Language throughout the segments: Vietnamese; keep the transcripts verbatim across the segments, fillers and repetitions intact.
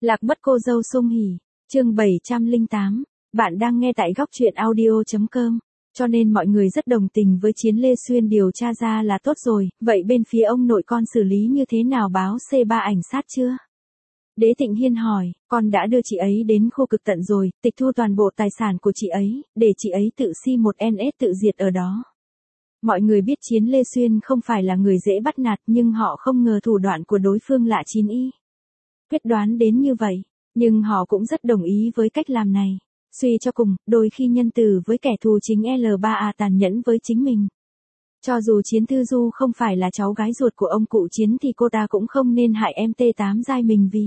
Lạc mất cô dâu Sung Hỉ, chương bảy trăm lẻ tám, bạn đang nghe tại góc truyện audio.com, cho nên mọi người rất đồng tình với Chiến Lê Xuyên điều tra ra là tốt rồi, vậy bên phía ông nội con xử lý như thế nào báo xê ba ảnh sát chưa? Đế Tịnh Hiên hỏi, con đã đưa chị ấy đến khu cực tận rồi, tịch thu toàn bộ tài sản của chị ấy, để chị ấy tự si một en ét tự diệt ở đó. Mọi người biết Chiến Lê Xuyên không phải là người dễ bắt nạt nhưng họ không ngờ thủ đoạn của đối phương lạ chín y. Quyết đoán đến như vậy, nhưng họ cũng rất đồng ý với cách làm này. Suy cho cùng, đôi khi nhân từ với kẻ thù chính L ba A tàn nhẫn với chính mình. Cho dù Chiến Thư Du không phải là cháu gái ruột của ông cụ Chiến thì cô ta cũng không nên hại em T tám giai mình vì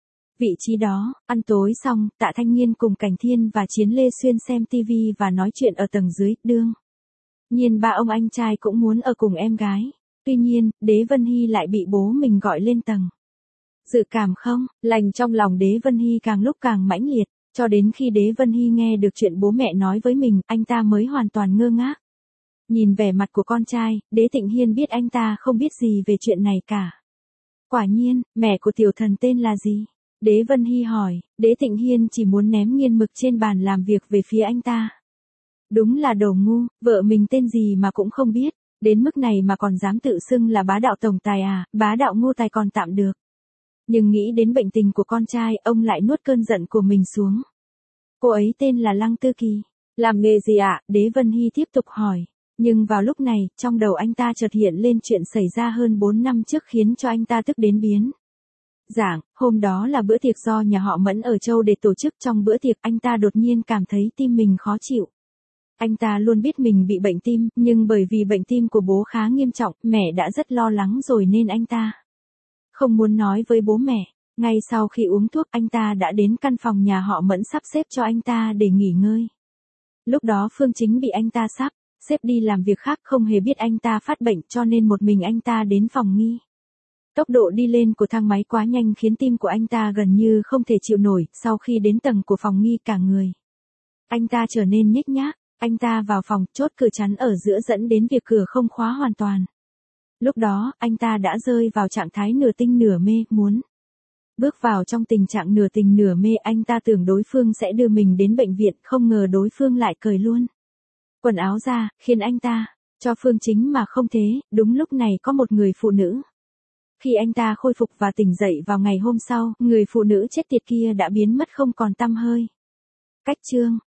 vị trí đó. Ăn tối xong, Tạ Thanh Nghiên cùng Cảnh Thiên và Chiến Lê Xuyên xem tivi và nói chuyện ở tầng dưới, đương nhiên ba ông anh trai cũng muốn ở cùng em gái. Tuy nhiên, Đế Vân Hy lại bị bố mình gọi lên tầng. Dự cảm không lành trong lòng Đế Vân Hy càng lúc càng mãnh liệt, cho đến khi Đế Vân Hy nghe được chuyện bố mẹ nói với mình, anh ta mới hoàn toàn ngơ ngác. Nhìn vẻ mặt của con trai, Đế Tịnh Hiên biết anh ta không biết gì về chuyện này cả. Quả nhiên, mẹ của tiểu thần tên là gì? Đế Vân Hy hỏi. Đế Tịnh Hiên chỉ muốn ném nghiên mực trên bàn làm việc về phía anh ta. Đúng là đồ ngu, vợ mình tên gì mà cũng không biết, đến mức này mà còn dám tự xưng là bá đạo tổng tài à, bá đạo ngô tài còn tạm được. Nhưng nghĩ đến bệnh tình của con trai, ông lại nuốt cơn giận của mình xuống. Cô ấy tên là Lăng Tư Kỳ. Làm nghề gì ạ? Đế Vân Hy tiếp tục hỏi. Nhưng vào lúc này, trong đầu anh ta chợt hiện lên chuyện xảy ra hơn bốn năm trước khiến cho anh ta tức đến biến dạng. Hôm đó là bữa tiệc do nhà họ Mẫn ở Châu để tổ chức. Trong bữa tiệc anh ta đột nhiên cảm thấy tim mình khó chịu. Anh ta luôn biết mình bị bệnh tim, nhưng bởi vì bệnh tim của bố khá nghiêm trọng, mẹ đã rất lo lắng rồi nên anh ta không muốn nói với bố mẹ. Ngay sau khi uống thuốc, anh ta đã đến căn phòng nhà họ Mẫn sắp xếp cho anh ta để nghỉ ngơi. Lúc đó Phương Chính bị anh ta sắp xếp đi làm việc khác, không hề biết anh ta phát bệnh cho nên một mình anh ta đến phòng nghi. Tốc độ đi lên của thang máy quá nhanh khiến tim của anh ta gần như không thể chịu nổi. Sau khi đến tầng của phòng nghi, cả người anh ta trở nên nhếch nhác. Anh ta vào phòng, chốt cửa chắn ở giữa dẫn đến việc cửa không khóa hoàn toàn. Lúc đó, anh ta đã rơi vào trạng thái nửa tinh nửa mê, muốn bước vào trong tình trạng nửa tình nửa mê. Anh ta tưởng đối phương sẽ đưa mình đến bệnh viện, không ngờ đối phương lại cởi luôn quần áo ra, khiến anh ta cho Phương Chính mà không thế. Đúng lúc này có một người phụ nữ. Khi anh ta khôi phục và tỉnh dậy vào ngày hôm sau, người phụ nữ chết tiệt kia đã biến mất không còn tăm hơi. Cách chương